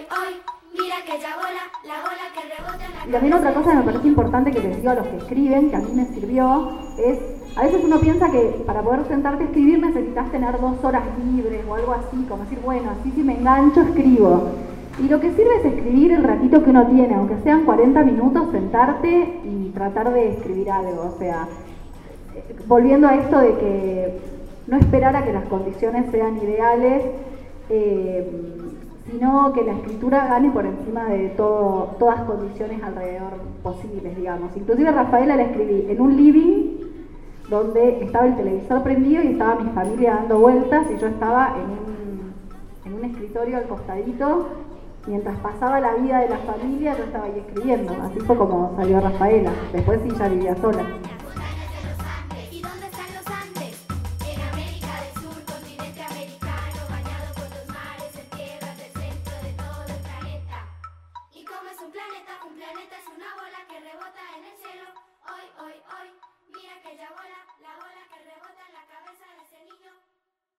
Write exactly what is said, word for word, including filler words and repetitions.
hoy, mira aquella bola, la bola que rebota en la Y también otra cosa que me parece importante que les digo a los que escriben, que a mí me sirvió, es, a veces uno piensa que para poder sentarte a escribir necesitas tener dos horas libres o algo así, como decir, bueno, así si me engancho escribo. Y lo que sirve es escribir el ratito que uno tiene, aunque sean cuarenta minutos, sentarte y tratar de escribir algo. O sea, volviendo a esto de que no esperar a que las condiciones sean ideales, eh, sino que la escritura gane por encima de todo, todas condiciones alrededor posibles, digamos. Inclusive Rafaela la escribí en un living donde estaba el televisor prendido y estaba mi familia dando vueltas y yo estaba en un, en un escritorio al costadito. Mientras pasaba la vida de la familia, yo estaba ahí escribiendo. Así fue como salió Rafaela. Después sí, ya vivía sola. ¿Y dónde están los Andes? En América del Sur, continente americano, bañado por los mares, en tierras del centro de todo el planeta. ¿Y cómo es un planeta? Un planeta es una bola que rebota en el cielo. Hoy, hoy, hoy.